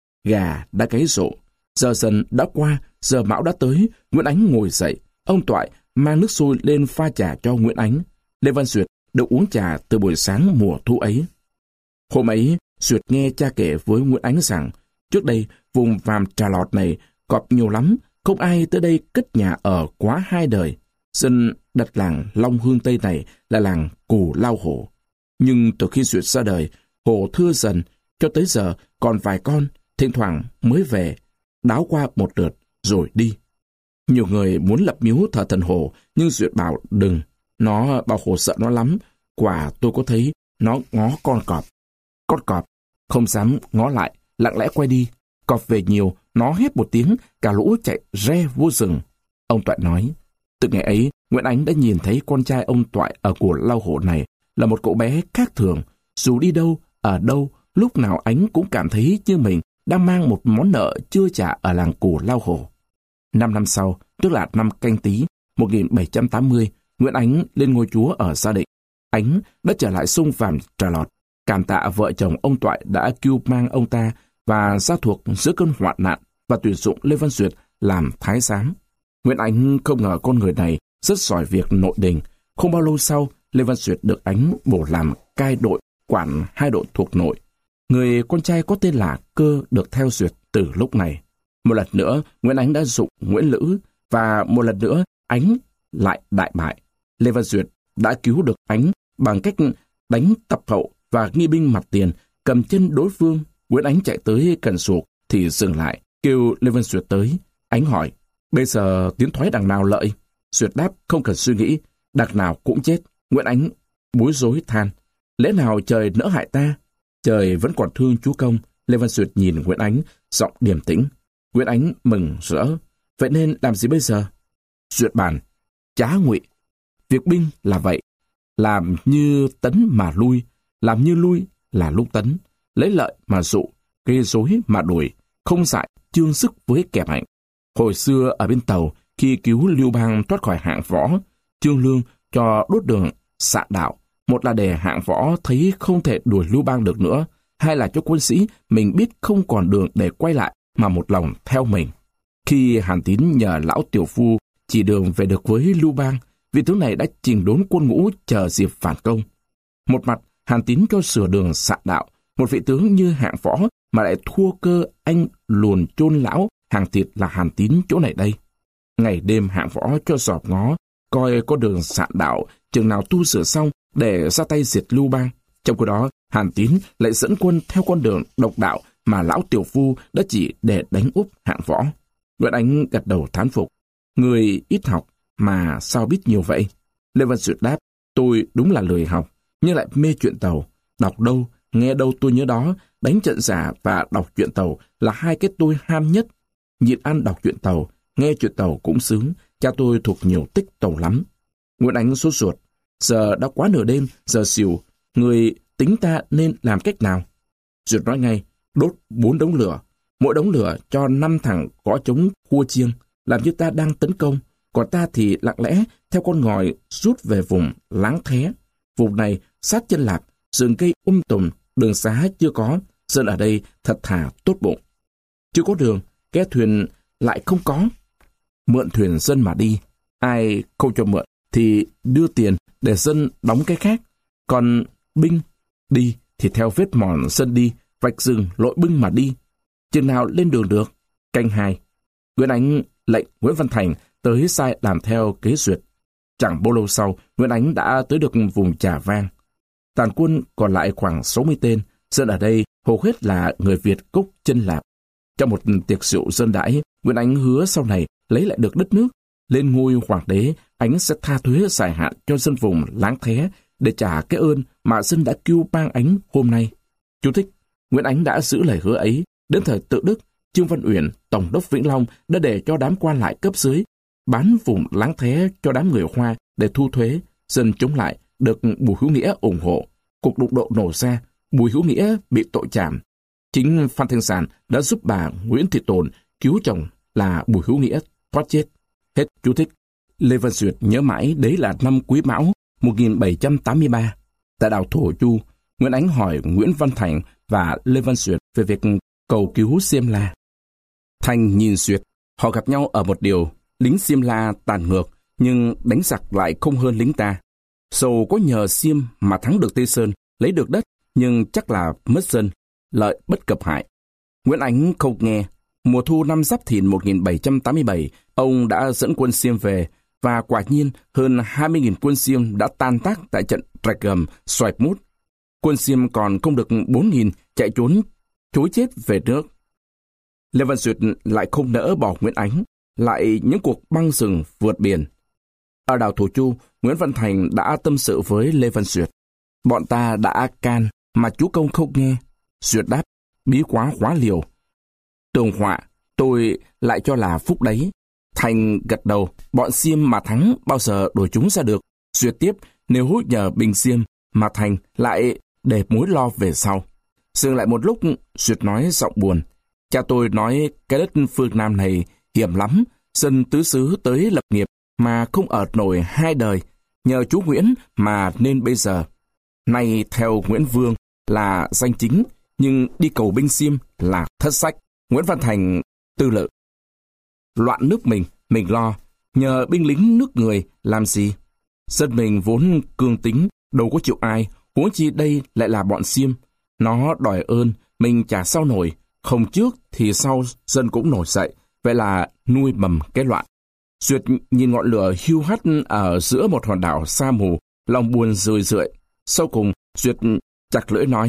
Gà đã gáy rộ, giờ dần đã qua, giờ mão đã tới. Nguyễn Ánh ngồi dậy, ông Toại mang nước sôi lên pha trà cho Nguyễn Ánh. Lê Văn Duyệt được uống trà từ buổi sáng mùa thu ấy. Hôm ấy, Duyệt nghe cha kể với Nguyễn Ánh rằng, trước đây vùng Vàm Trà Lọt này cọp nhiều lắm, không ai tới đây cất nhà ở quá hai đời. Dân đặt làng Long Hương Tây này là làng Cù Lao Hổ. Nhưng từ khi Duyệt ra đời, hổ thưa dần, cho tới giờ còn vài con, thỉnh thoảng mới về, đáo qua một lượt rồi đi. Nhiều người muốn lập miếu thờ thần hổ, nhưng Duyệt bảo đừng, nó bảo hổ sợ nó lắm. Quả tôi có thấy nó ngó con cọp. Con cọp không dám ngó lại, lặng lẽ quay đi. Cọp về nhiều, nó hét một tiếng, cả lũ chạy re vô rừng. Ông Toại nói, từ ngày ấy, Nguyễn Ánh đã nhìn thấy con trai ông Toại ở Cù Lao Hổ này là một cậu bé khác thường. Dù đi đâu, ở đâu, lúc nào Ánh cũng cảm thấy như mình đang mang một món nợ chưa trả ở làng Cù Lao Hổ. Năm năm sau, tức là năm Canh Tý, một nghìn bảy trăm tám mươi, Nguyễn Ánh lên ngôi chúa ở Gia Định. Ánh đã trở lại sông Vàm Trà Lọt, cảm tạ vợ chồng ông Toại đã cứu mang ông ta và gia thuộc giữa cơn hoạn nạn và tuyển dụng Lê Văn Duyệt làm thái giám. Nguyễn Ánh không ngờ con người này rất giỏi việc nội đình. Không bao lâu sau, Lê Văn Duyệt được Ánh bổ làm cai đội, quản hai đội thuộc nội. Người con trai có tên là Cơ được theo Duyệt từ lúc này. Một lần nữa, Nguyễn Ánh đã dụng Nguyễn Lữ, và một lần nữa, Ánh lại đại bại. Lê Văn Duyệt đã cứu được Ánh bằng cách đánh tập hậu và nghi binh mặt tiền, cầm chân đối phương. Nguyễn Ánh chạy tới cần suộc thì dừng lại, kêu Lê Văn Duyệt tới. Ánh hỏi, bây giờ tiến thoái đằng nào lợi? Duyệt đáp không cần suy nghĩ, đằng nào cũng chết. Nguyễn Ánh bối rối than, lẽ nào trời nỡ hại ta? Trời vẫn còn thương chúa công. Lê Văn Duyệt nhìn Nguyễn Ánh, giọng điềm tĩnh. Nguyễn Ánh mừng rỡ, vậy nên làm gì bây giờ? Duyệt bàn, trá ngụy. Việc binh là vậy, làm như tấn mà lui, làm như lui là lúc tấn, lấy lợi mà dụ, gây rối mà đuổi, không dại chương sức với kẻ mạnh. Hồi xưa ở bên Tàu, khi cứu Lưu Bang thoát khỏi hạng võ, Trương Lương cho đốt đường xạ đạo, một là để hạng võ thấy không thể đuổi Lưu Bang được nữa, hai là cho quân sĩ mình biết không còn đường để quay lại mà một lòng theo mình. Khi Hàn Tín nhờ lão tiểu phu chỉ đường về được với Lưu Bang, vị tướng này đã chỉnh đốn quân ngũ chờ dịp phản công. Một mặt, Hàn Tín cho sửa đường xạ đạo, một vị tướng như hạng võ mà lại thua cơ anh luồn chôn lão hàng thịt là Hàn Tín chỗ này đây. Ngày đêm hạng võ cho dòm ngó, coi có đường xạ đạo chừng nào tu sửa xong để ra tay diệt Lưu Bang. Trong khi đó, Hàn Tín lại dẫn quân theo con đường độc đạo mà lão tiểu phu đã chỉ để đánh úp hạng võ. Nguyễn Ánh gật đầu thán phục. Người ít học mà sao biết nhiều vậy? Lê Văn Duyệt đáp, Tôi đúng là lười học, nhưng lại mê truyện tàu. Đọc đâu, nghe đâu tôi nhớ đó, đánh trận giả và đọc truyện tàu là hai cái tôi ham nhất. Nhịn ăn đọc truyện tàu, nghe truyện tàu cũng sướng, cha tôi thuộc nhiều tích tàu lắm. Nguyễn Ánh sốt ruột. Giờ đã quá nửa đêm, giờ xỉu, người tính ta nên làm cách nào? Duyệt nói ngay, đốt bốn đống lửa, mỗi đống lửa cho năm thằng có trống khua chiêng, làm như ta đang tấn công, còn ta thì lặng lẽ theo con ngòi rút về vùng Láng Thé. Vùng này sát chân Lạp, rừng cây um tùm, đường xá chưa có, dân ở đây thật thà tốt bụng. Chưa có đường, ghe thuyền lại không có. Mượn thuyền dân mà đi, ai không cho mượn thì đưa tiền để dân đóng cái khác. Còn binh đi thì theo vết mòn dân đi, vạch rừng lội binh mà đi. Chừng nào lên đường được? Canh hai. Nguyễn Ánh lệnh Nguyễn Văn Thành tới sai làm theo kế duyệt. Chẳng bao lâu sau, Nguyễn Ánh đã tới được vùng Trà Vang. Tàn quân còn lại khoảng sáu mươi tên, dân ở đây hầu hết là người Việt gốc Chân Lạp. Trong một tiệc rượu dân đãi, Nguyễn Ánh hứa sau này lấy lại được đất nước, lên ngôi hoàng đế, Ánh sẽ tha thuế dài hạn cho dân vùng Láng Thé để trả cái ơn mà dân đã cứu bang Ánh hôm nay. Chú thích: Nguyễn Ánh đã giữ lời hứa ấy. Đến thời Tự Đức, Trương Văn Uyển, Tổng đốc Vĩnh Long đã để cho đám quan lại cấp dưới bán vùng Láng Thé cho đám người Hoa để thu thuế. Dân chống lại được Bùi Hữu Nghĩa ủng hộ. Cuộc đụng độ nổ ra, Bùi Hữu Nghĩa bị tội trảm. Chính Phan Thanh Sản đã giúp bà Nguyễn Thị Tồn cứu chồng là Bùi Hữu Nghĩa thoát chết. Hết chú thích. Lê Văn Duyệt nhớ mãi đấy là năm Quý Mão một nghìn bảy trăm tám mươi ba. Tại đảo Thổ Chu, Nguyễn Ánh hỏi Nguyễn Văn Thành và Lê Văn Duyệt về việc cầu cứu Xiêm La. Thành nhìn Duyệt, họ gặp nhau ở một điều, lính Xiêm La tàn ngược, nhưng đánh giặc lại không hơn lính ta. Dầu có nhờ Xiêm mà thắng được Tây Sơn, lấy được đất, nhưng chắc là mất dân, lợi bất cập hại. Nguyễn Ánh không nghe. Mùa thu năm Giáp Thìn một nghìn bảy trăm tám mươi bảy, ông đã dẫn quân Xiêm về, và quả nhiên hơn hai mươi nghìn quân Xiêm đã tan tác tại trận Rạch Gầm, Xoài Mút. Quân Xiêm còn không được bốn nghìn chạy trốn, chối chết về nước. Lê Văn Duyệt lại không nỡ bỏ Nguyễn Ánh, lại những cuộc băng rừng vượt biển. Ở đảo Thổ Chu, Nguyễn Văn Thành đã tâm sự với Lê Văn Duyệt. Bọn ta đã can, mà chúa công không nghe. Duyệt đáp, bí quá hóa liều. Tường họa, tôi lại cho là phúc đấy. Thành gật đầu, bọn Xiêm mà thắng bao giờ đuổi chúng ra được. Duyệt tiếp, nếu nhờ binh Xiêm mà Thành lại để mối lo về sau. Dừng lại một lúc, Duyệt nói giọng buồn. Cha tôi nói cái đất phương Nam này hiểm lắm, dân tứ xứ tới lập nghiệp mà không ở nổi hai đời, nhờ chú Nguyễn mà nên bây giờ. Nay theo Nguyễn Vương là danh chính, nhưng đi cầu binh Xiêm là thất sách. Nguyễn Văn Thành tư lự. Loạn nước mình, mình lo, nhờ binh lính nước người làm gì? Dân mình vốn cương tính, đâu có chịu ai, huống chi đây lại là bọn Xiêm. Nó đòi ơn, mình trả sao nổi, không trước thì sau dân cũng nổi dậy, vậy là nuôi mầm cái loạn. Duyệt nhìn ngọn lửa hiu hắt ở giữa một hòn đảo sa mù, lòng buồn rười rượi. Sau cùng, Duyệt chặt lưỡi nói,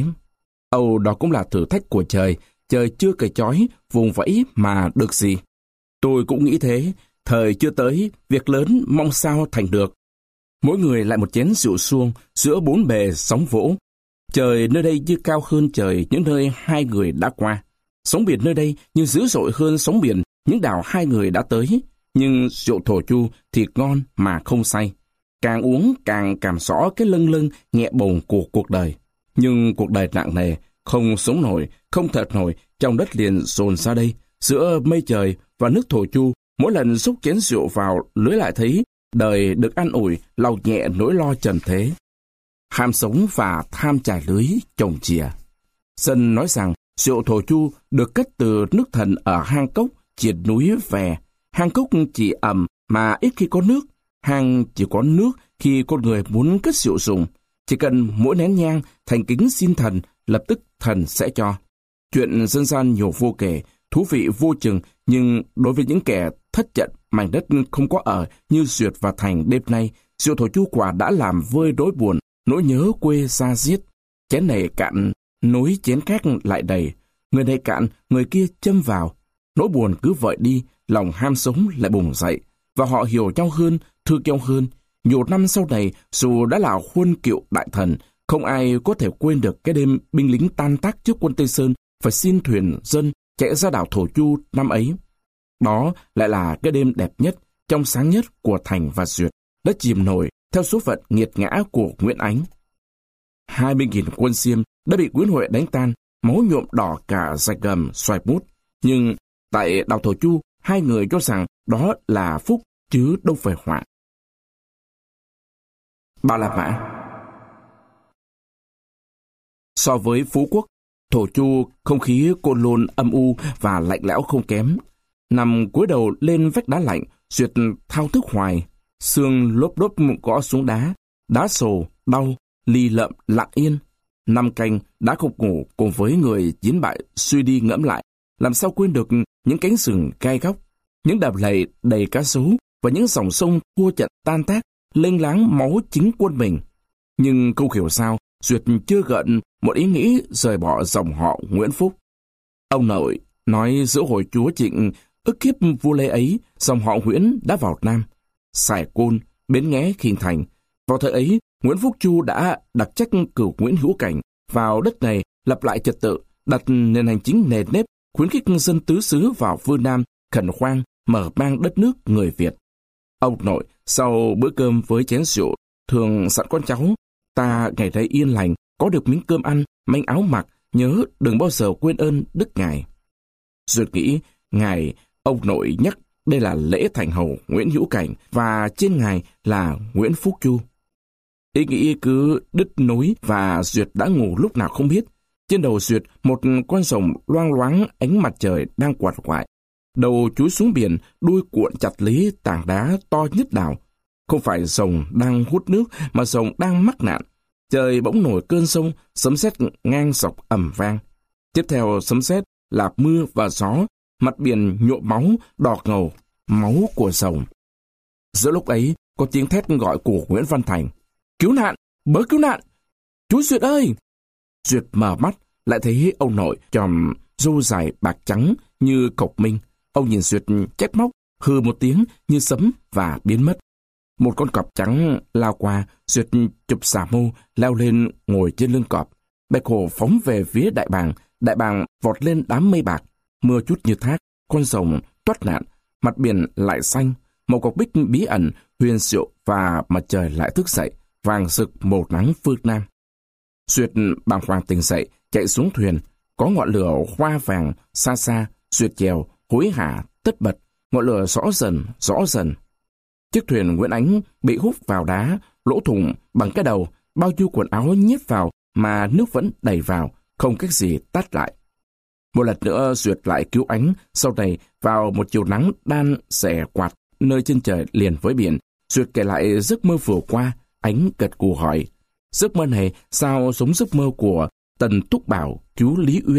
Âu đó cũng là thử thách của trời, trời chưa cởi trói, vùng vẫy mà được gì. Tôi cũng nghĩ thế, thời chưa tới, việc lớn mong sao thành được. Mỗi người lại một chén rượu suông, giữa bốn bề sóng vỗ. Trời nơi đây như cao hơn trời những nơi hai người đã qua. Sóng biển nơi đây như dữ dội hơn sóng biển những đảo hai người đã tới. Nhưng rượu Thổ Chu thì ngon mà không say. Càng uống càng cảm rõ cái lâng lâng nhẹ bồng của cuộc đời. Nhưng cuộc đời nặng nề, không sống nổi, không thở nổi, trong đất liền dồn ra đây. Giữa mây trời và nước Thổ Chu, mỗi lần xúc chén rượu vào lưới lại thấy đời được an ủi, lau nhẹ nỗi lo trần thế. Ham sống và tham trải lưới chồng chìa. Dân nói rằng rượu Thổ Chu được cất từ nước thần ở hang cốc triệt núi về. Hang cốc chỉ ẩm mà ít khi có nước. Hang chỉ có nước khi con người muốn cất rượu dùng. Chỉ cần mỗi nén nhang thành kính xin thần, lập tức thần sẽ cho. Chuyện dân gian nhiều vô kể, thú vị vô chừng, nhưng đối với những kẻ thất trận, mảnh đất không có ở như Duyệt và Thành đêm nay, rượu Thổ Chu quả đã làm vơi nỗi buồn, nỗi nhớ quê ra giết. Chén này cạn, nối chén khác lại đầy. Người này cạn, người kia châm vào. Nỗi buồn cứ vợi đi, lòng ham sống lại bùng dậy. Và họ hiểu nhau hơn, thương nhau hơn. Nhiều năm sau này, dù đã là huân kiệu đại thần, không ai có thể quên được cái đêm binh lính tan tác trước quân Tây Sơn phải xin thuyền dân chạy ra đảo Thổ Chu năm ấy. Đó lại là cái đêm đẹp nhất, trong sáng nhất của Thành và Duyệt, đã chìm nổi theo số phận nghiệt ngã của Nguyễn Ánh. Hai mươi nghìn quân Xiêm đã bị Nguyễn Huệ đánh tan, máu nhuộm đỏ cả rạch gầm xoài bút. Nhưng tại đảo Thổ Chu, hai người cho rằng đó là phúc chứ đâu phải họa. Ba La Mã. So với Phú Quốc, Thổ Chu không khí côn lôn âm u và lạnh lẽo không kém. Nằm cúi đầu lên vách đá lạnh, Duyệt thao thức hoài, xương lốp đốp gõ xuống đá, đá sồ, đau, lì lợm lặng yên. Năm canh đã không ngủ cùng với người chiến bại suy đi ngẫm lại, làm sao quên được những cánh rừng gai góc, những đầm lầy đầy cá sấu và những dòng sông thua trận tan tác, lênh láng máu chính quân mình. Nhưng không hiểu sao, Duyệt chưa gợn một ý nghĩ rời bỏ dòng họ Nguyễn Phúc. Ông nội nói giữa hồi chúa Trịnh ức hiếp vua Lê ấy, dòng họ Nguyễn đã vào Nam, Sài Côn, Bến Nghé, Khinh Thành. Vào thời ấy, Nguyễn Phúc Chu đã đặc trách cử Nguyễn Hữu Cảnh vào đất này lập lại trật tự, đặt nền hành chính nền nếp, khuyến khích dân tứ xứ vào phương Nam khẩn khoan mở mang đất nước người Việt. Ông nội sau bữa cơm với chén rượu thường dặn con cháu: ta ngày nay yên lành, có được miếng cơm ăn, manh áo mặc, nhớ đừng bao giờ quên ơn đức ngài. Duyệt nghĩ ngài ông nội nhắc đây là lễ thành hầu Nguyễn Hữu Cảnh và trên ngài là Nguyễn Phúc Chu. Ý nghĩ cứ đứt nối và Duyệt đã ngủ lúc nào không biết. Trên đầu Duyệt một con rồng loang loáng ánh mặt trời đang quằn quại. Đầu chúi xuống biển, đuôi cuộn chặt lấy tảng đá to nhất đảo. Không phải rồng đang hút nước mà rồng đang mắc nạn. Trời bỗng nổi cơn sông, sấm sét ngang dọc ầm vang. Tiếp theo sấm sét là mưa và gió, mặt biển nhuộm máu đỏ ngầu, máu của rồng. Giữa lúc ấy có tiếng thét gọi của Nguyễn Văn Thành: cứu nạn, bớ cứu nạn, chú Duyệt ơi! Duyệt mở mắt, lại thấy ông nội chòm râu dài bạc trắng như cộc minh. Ông nhìn Duyệt trách móc, hừ một tiếng như sấm và biến mất. Một con cọp trắng lao qua, Duyệt chụp xà mâu, leo lên ngồi trên lưng cọp. Bạch hổ phóng về phía đại bàng, đại bàng vọt lên đám mây bạc. Mưa chút như thác, con rồng toát nạn, mặt biển lại xanh, màu cọc bích bí ẩn, huyền diệu và mặt trời lại thức dậy, vàng rực màu nắng phương Nam. Duyệt bàng hoàng tỉnh dậy, chạy xuống thuyền, có ngọn lửa hoa vàng xa xa. Duyệt chèo hối hả tất bật, ngọn lửa rõ dần rõ dần. Chiếc thuyền Nguyễn Ánh bị hút vào đá, lỗ thủng bằng cái đầu, bao nhiêu quần áo nhét vào mà nước vẫn đầy vào, không cách gì tắt lại. Một lần nữa Duyệt lại cứu Ánh, sau này vào một chiều nắng đan xẻ quạt nơi chân trời liền với biển. Duyệt kể lại giấc mơ vừa qua. Ánh gật gù hỏi: giấc mơ này sao giống giấc mơ của Tần Túc Bảo cứu Lý Uyên?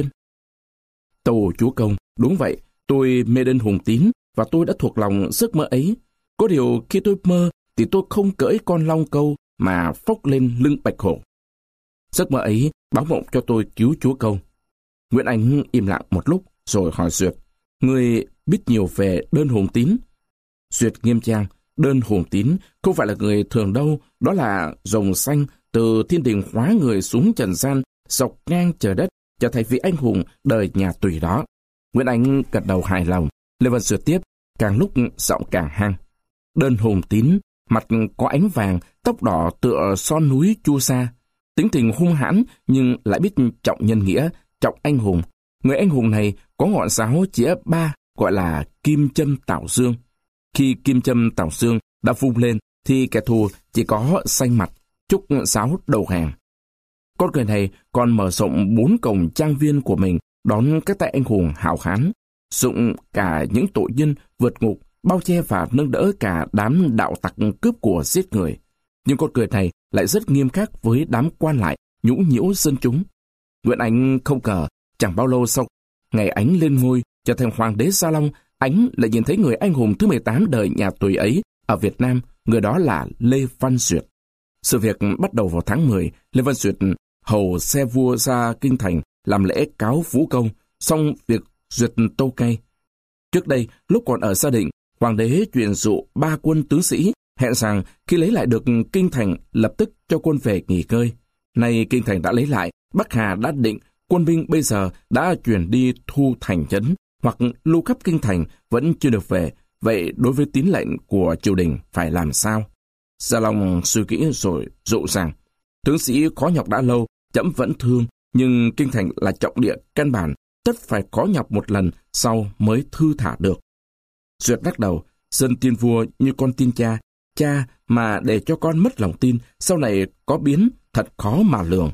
Tâu chúa công, đúng vậy, tôi mê đơn Hùng Tín và tôi đã thuộc lòng giấc mơ ấy. Có điều khi tôi mơ thì tôi không cưỡi con long câu mà phốc lên lưng bạch hổ. Giấc mơ ấy báo mộng cho tôi cứu chúa công. Nguyễn Ánh im lặng một lúc rồi hỏi Duyệt: người biết nhiều về đơn Hùng Tín? Duyệt nghiêm trang: đơn Hùng Tín không phải là người thường đâu, đó là rồng xanh từ thiên đình hóa người xuống trần gian, dọc ngang trời đất, trở thành vị anh hùng đời nhà Tùy đó. Nguyễn Ánh gật đầu hài lòng. Lê Văn Duyệt tiếp, càng lúc giọng càng hăng: đơn Hùng Tín, mặt có ánh vàng, tóc đỏ tựa son núi Chu Sa, tính tình hung hãn nhưng lại biết trọng nhân nghĩa, trọng anh hùng. Người anh hùng này có ngọn giáo chĩa ba gọi là kim châm tảo dương. Khi kim châm tảo dương đã vung lên thì kẻ thù chỉ có xanh mặt, chúc giáo đầu hàng. Con người này còn mở rộng bốn cổng trang viên của mình đón các tay anh hùng hào hán, dụng cả những tội nhân vượt ngục, bao che và nâng đỡ cả đám đạo tặc cướp của giết người. Nhưng con người này lại rất nghiêm khắc với đám quan lại nhũng nhiễu dân chúng. Nguyễn Ánh không ngờ chẳng bao lâu sau ngày Ánh lên ngôi trở thành hoàng đế Gia Long, Ánh lại nhìn thấy người anh hùng thứ mười tám đời nhà Tùy ấy ở Việt Nam, người đó là Lê Văn Duyệt. Sự việc bắt đầu vào tháng mười, Lê Văn Duyệt hầu xe vua ra kinh thành làm lễ cáo vũ công, xong việc duyệt tâu cay. Trước đây, lúc còn ở Gia Định, hoàng đế truyền dụ ba quân tướng sĩ hẹn rằng khi lấy lại được kinh thành lập tức cho quân về nghỉ ngơi. Nay kinh thành đã lấy lại, Bắc Hà đã định, quân binh bây giờ đã chuyển đi thu thành trấn, hoặc lưu khắp kinh thành vẫn chưa được về. Vậy đối với tín lệnh của triều đình phải làm sao? Gia Long suy nghĩ rồi dụ rằng, tướng sĩ khó nhọc đã lâu, trẫm vẫn thương, nhưng kinh thành là trọng địa căn bản, tất phải khó nhọc một lần sau mới thư thả được. Duyệt lắc đầu, dân tin vua như con tin cha, cha mà để cho con mất lòng tin, sau này có biến thật khó mà lường.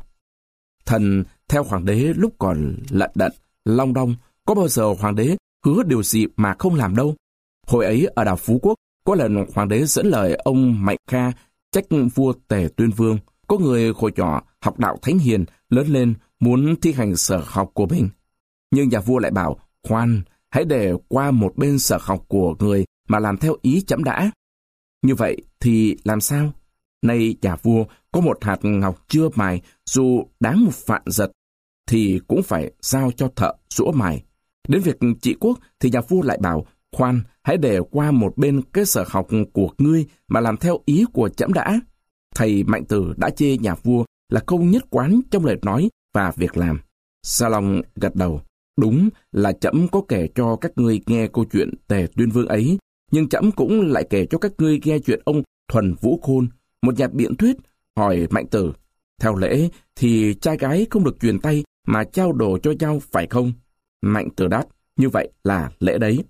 Thần theo hoàng đế lúc còn lận đận, long đong, có bao giờ hoàng đế hứa điều gì mà không làm đâu. Hồi ấy ở đảo Phú Quốc, có lần hoàng đế dẫn lời ông Mạnh Kha trách vua Tề Tuyên Vương. Có người hồi nhỏ học đạo thánh hiền, lớn lên muốn thi hành sở học của mình. Nhưng nhà vua lại bảo, khoan, hãy để qua một bên sở học của người mà làm theo ý trẫm đã. Như vậy thì làm sao? Nay nhà vua có một hạt ngọc chưa mài, dù đáng một vạn giật, thì cũng phải giao cho thợ giũa mài. Đến việc trị quốc thì nhà vua lại bảo, khoan, hãy để qua một bên cái sở học của ngươi mà làm theo ý của trẫm đã. Thầy Mạnh Tử đã chê nhà vua là không nhất quán trong lời nói và việc làm. Sa Long gật đầu. Đúng là trẫm có kể cho các ngươi nghe câu chuyện Tề Tuyên Vương ấy, nhưng trẫm cũng lại kể cho các ngươi nghe chuyện ông Thuần Vũ Khôn, một nhà biện thuyết. Hỏi Mạnh Tử, theo lễ thì trai gái không được truyền tay mà trao đồ cho nhau phải không? Mạnh Tử đáp, như vậy là lễ đấy.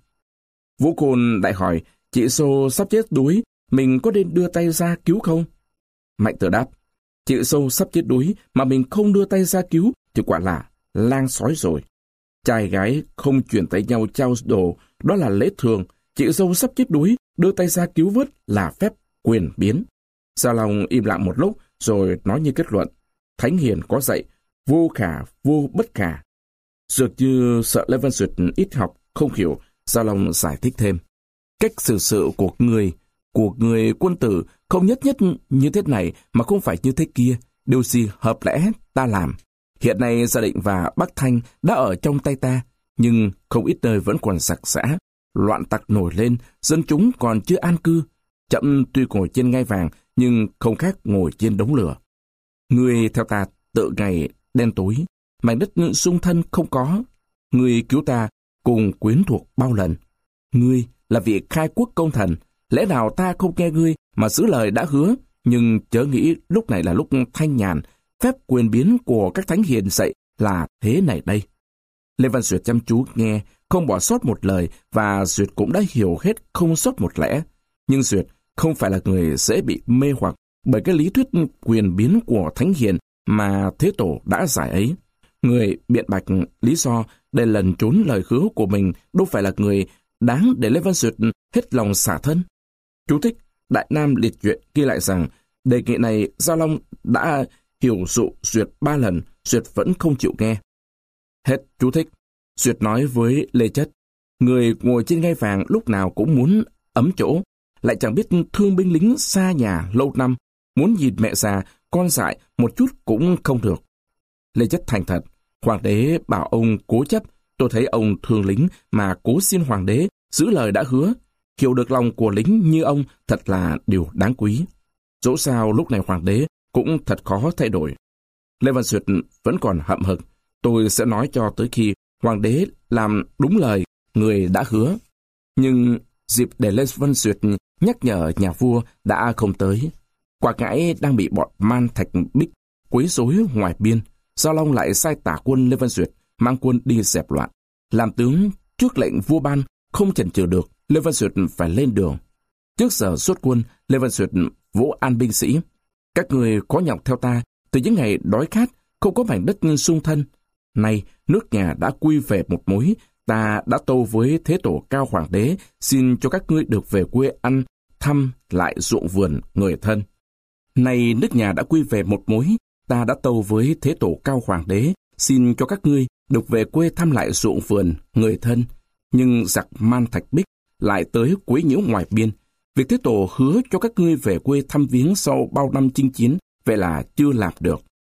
Vũ Khôn lại hỏi, chị Sô sắp chết đuối, mình có nên đưa tay ra cứu không? Mạnh Tử đáp, chị Sô sắp chết đuối mà mình không đưa tay ra cứu thì quả là lang sói rồi. Trai gái không chuyển tay nhau trao đồ, đó là lễ thường. Chị dâu sắp chết đuối, đưa tay ra cứu vớt là phép quyền biến. Gia Long im lặng một lúc rồi nói như kết luận, Thánh Hiền có dạy, vô khả vô bất khả. Dường như sợ Lê Văn Duyệt ít học, không hiểu, Gia Long giải thích thêm. Cách xử sự của người, của người quân tử không nhất nhất như thế này mà không phải như thế kia. Điều gì hợp lẽ ta làm. Hiện nay Gia Định và Bắc Thanh đã ở trong tay ta, nhưng không ít nơi vẫn còn giặc giã. Loạn tặc nổi lên, dân chúng còn chưa an cư. Trẫm tuy ngồi trên ngai vàng, nhưng không khác ngồi trên đống lửa. Ngươi theo ta tự ngày đen tối, mảnh đất sung thân không có. Ngươi cứu ta cùng quyến thuộc bao lần. Ngươi là vị khai quốc công thần, lẽ nào ta không nghe ngươi mà giữ lời đã hứa, nhưng chớ nghĩ lúc này là lúc thanh nhàn, phép quyền biến của các thánh hiền dạy là thế này đây. Lê Văn Duyệt chăm chú nghe, không bỏ sót một lời, và Duyệt cũng đã hiểu hết không sót một lẽ. Nhưng Duyệt không phải là người dễ bị mê hoặc bởi cái lý thuyết quyền biến của thánh hiền mà Thế Tổ đã giải ấy. Người biện bạch lý do để lần trốn lời hứa của mình đâu phải là người đáng để Lê Văn Duyệt hết lòng xả thân. Chú thích, Đại Nam Liệt Truyện ghi lại rằng đề nghị này Gia Long đã hiểu dụ Duyệt ba lần, Duyệt vẫn không chịu nghe. Hết chú thích. Duyệt nói với Lê Chất, người ngồi trên ngai vàng lúc nào cũng muốn ấm chỗ, lại chẳng biết thương binh lính xa nhà lâu năm, muốn nhìn mẹ già, con dại một chút cũng không được. Lê Chất thành thật, hoàng đế bảo ông cố chấp, tôi thấy ông thương lính mà cố xin hoàng đế giữ lời đã hứa. Hiểu được lòng của lính như ông thật là điều đáng quý. Dẫu sao lúc này hoàng đế cũng thật khó thay đổi. Lê Văn Duyệt vẫn còn hậm hực. Tôi sẽ nói cho tới khi hoàng đế làm đúng lời người đã hứa. Nhưng dịp để Lê Văn Duyệt nhắc nhở nhà vua đã không tới. Quảng Ngãi đang bị bọn Man Thạch Bích quấy rối ngoài biên. Gia Long lại sai tả quân Lê Văn Duyệt mang quân đi dẹp loạn. Làm tướng trước lệnh vua ban, không chần chừ được, Lê Văn Duyệt phải lên đường. Trước giờ xuất quân, Lê Văn Duyệt vỗ an binh sĩ. Các người có nhọc theo ta, từ những ngày đói khát, không có mảnh đất sung thân. Nay, nước nhà đã quy về một mối, ta đã tâu với Thế Tổ Cao Hoàng đế, xin cho các ngươi được về quê ăn, thăm lại ruộng vườn người thân. Nay, nước nhà đã quy về một mối, ta đã tâu với Thế Tổ Cao Hoàng đế, xin cho các ngươi được về quê thăm lại ruộng vườn người thân. Nhưng giặc Man Thạch Bích lại tới quấy nhiễu ngoài biên. Việc Thế Tổ hứa cho các ngươi về quê thăm viếng sau bao năm chinh chiến, vậy là chưa làm được.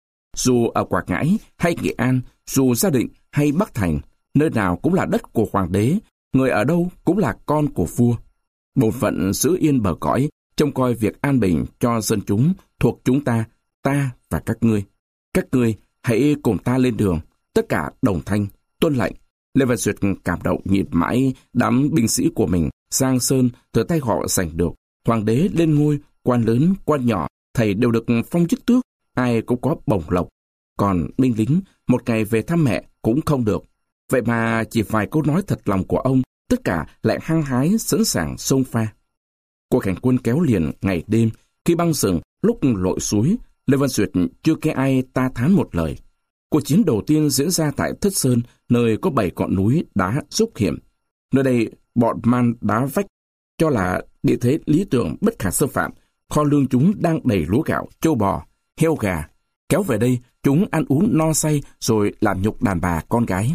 Dù ở Quảng Ngãi hay Nghệ An, dù Gia Định hay Bắc Thành, nơi nào cũng là đất của hoàng đế, người ở đâu cũng là con của vua. Bổn phận giữ yên bờ cõi, trông coi việc an bình cho dân chúng thuộc chúng ta, ta và các ngươi. Các ngươi hãy cùng ta lên đường, tất cả đồng thanh, tuân lệnh. Lê Văn Duyệt cảm động nhìn mãi đám binh sĩ của mình, Giang Sơn từ tay họ giành được. Hoàng đế lên ngôi, quan lớn, quan nhỏ, thầy đều được phong chức tước, ai cũng có bổng lộc. Còn binh lính, một ngày về thăm mẹ cũng không được. Vậy mà chỉ vài câu nói thật lòng của ông, tất cả lại hăng hái, sẵn sàng xông pha. Cuộc hành quân kéo liền ngày đêm, khi băng rừng, lúc lội suối, Lê Văn Duyệt chưa nghe ai ta thán một lời. Cuộc chiến đầu tiên diễn ra tại Thất Sơn, nơi có bảy ngọn núi đá dốc hiểm. Nơi đây, bọn man đá vách, cho là địa thế lý tưởng bất khả xâm phạm. Kho lương chúng đang đầy lúa gạo, trâu bò, heo gà. Kéo về đây, chúng ăn uống no say rồi làm nhục đàn bà con gái.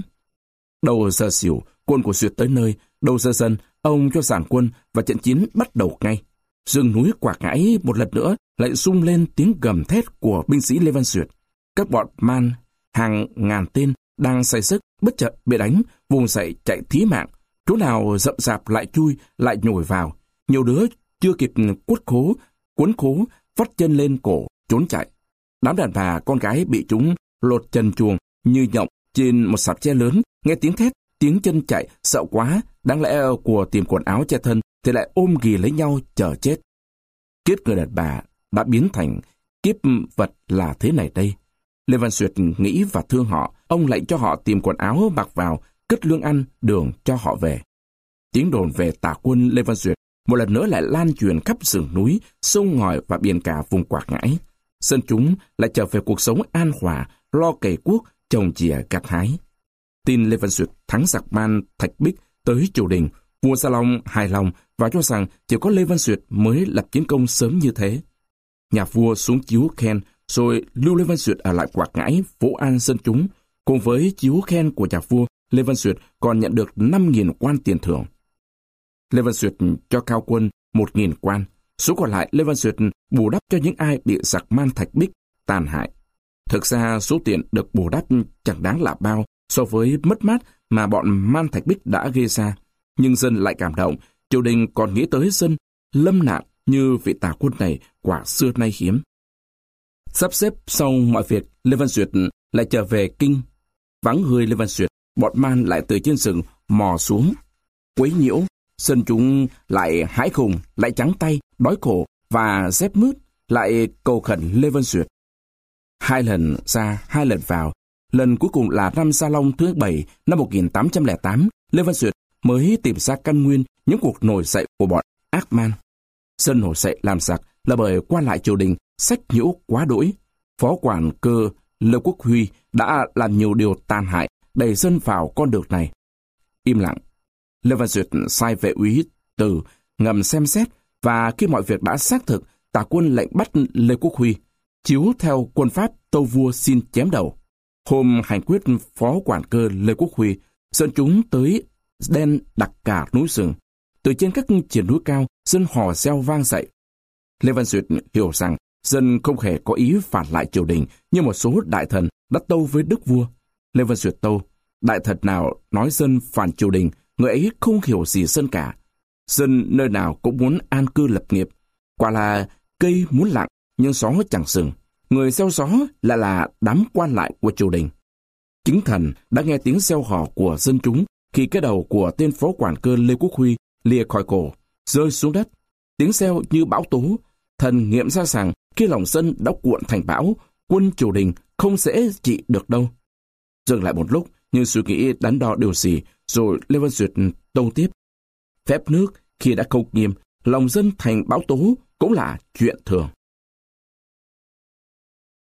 Đầu giờ xỉu, quân của Duyệt tới nơi. Đầu giờ dần, ông cho giản quân và trận chiến bắt đầu ngay. Rừng núi Quảng Ngãi một lần nữa lại rung lên tiếng gầm thét của binh sĩ Lê Văn Duyệt. Các bọn man, hàng ngàn tên đang say sức, bất chợt bị đánh, vùng dậy chạy thí mạng. Chỗ nào rậm rạp lại chui, lại nhồi vào. Nhiều đứa chưa kịp quất khố, cuốn khố, vắt chân lên cổ, trốn chạy. Đám đàn bà con gái bị chúng lột trần chuồng như nhộng trên một sạp tre lớn, nghe tiếng thét, tiếng chân chạy, sợ quá, đáng lẽ của tìm quần áo che thân thì lại ôm ghì lấy nhau chờ chết. Kiếp người đàn bà đã biến thành kiếp vật là thế này đây. Lê Văn Duyệt nghĩ và thương họ, ông lệnh cho họ tìm quần áo mặc vào, cất lương ăn, đường cho họ về. Tiếng đồn về tả quân Lê Văn Duyệt một lần nữa lại lan truyền khắp rừng núi, sông ngòi và biển cả vùng Quảng Ngãi. Dân chúng lại trở về cuộc sống an hòa, lo cày cuốc, trồng chìa gặt hái. Tin Lê Văn Duyệt thắng giặc man Thạch Bích tới triều đình, vua Gia Long hài lòng và cho rằng chỉ có Lê Văn Duyệt mới lập chiến công sớm như thế. Nhà vua xuống chiếu khen, rồi lưu Lê Văn Duyệt ở lại Quảng Ngãi, vỗ an dân chúng. Cùng với chiếu khen của nhà vua, Lê Văn Duyệt còn nhận được năm nghìn quan tiền thưởng. Lê Văn Duyệt cho cao quân một nghìn quan, số còn lại Lê Văn Duyệt bù đắp cho những ai bị giặc man Thạch Bích tàn hại. Thực ra số tiền được bù đắp chẳng đáng là bao so với mất mát mà bọn man Thạch Bích đã gây ra. Nhưng dân lại cảm động, triều đình còn nghĩ tới dân lâm nạn như vị tả quân này quả xưa nay hiếm. Sắp xếp xong mọi việc, Lê Văn Duyệt lại trở về kinh. Vắng người Lê Văn Duyệt, bọn man lại từ trên rừng mò xuống, quấy nhiễu. Dân chúng lại hãi khùng, lại trắng tay, đói khổ và dép mướt, lại cầu khẩn Lê Văn Duyệt. Hai lần ra, hai lần vào. Lần cuối cùng là năm Gia Long thứ bảy năm một nghìn tám trăm lẻ tám, Lê Văn Duyệt mới tìm ra căn nguyên những cuộc nổi dậy của bọn ác man. Dân nổi dậy làm giặc là bởi quan lại triều đình sách nhiễu quá đỗi. Phó quản cơ Lê Quốc Huy đã làm nhiều điều tàn hại, đẩy dân vào con đường này. Im lặng, Lê Văn Duyệt sai vệ úy Từ ngầm xem xét, và khi mọi việc đã xác thực, tả quân lệnh bắt Lê Quốc Huy, chiếu theo quân pháp tâu vua xin chém đầu. Hôm hành quyết phó quản cơ Lê Quốc Huy, dân chúng tới đen đặc cả núi rừng. Từ trên các triển núi cao, dân hò reo vang dậy. Lê Văn Duyệt hiểu rằng dân không hề có ý phản lại triều đình như một số đại thần đã tâu với đức vua. Lê Văn Duyệt tâu, đại thần nào nói dân phản triều đình, người ấy không hiểu gì dân cả. Dân nơi nào cũng muốn an cư lập nghiệp. Quả là cây muốn lặng, nhưng gió chẳng dừng. Người gieo gió lại là đám quan lại của triều đình. Chính thần đã nghe tiếng reo hò của dân chúng khi cái đầu của tên phó quản cơ Lê Quốc Huy lìa khỏi cổ, rơi xuống đất. Tiếng reo như bão tố. Thần nghiệm ra rằng khi lòng dân đã cuộn thành bão, quân triều đình không dễ trị được đâu. Dừng lại một lúc, như suy nghĩ đắn đo điều gì, rồi Lê Văn Duyệt tâu tiếp. Phép nước khi đã không nghiêm, lòng dân thành bão tố cũng là chuyện thường.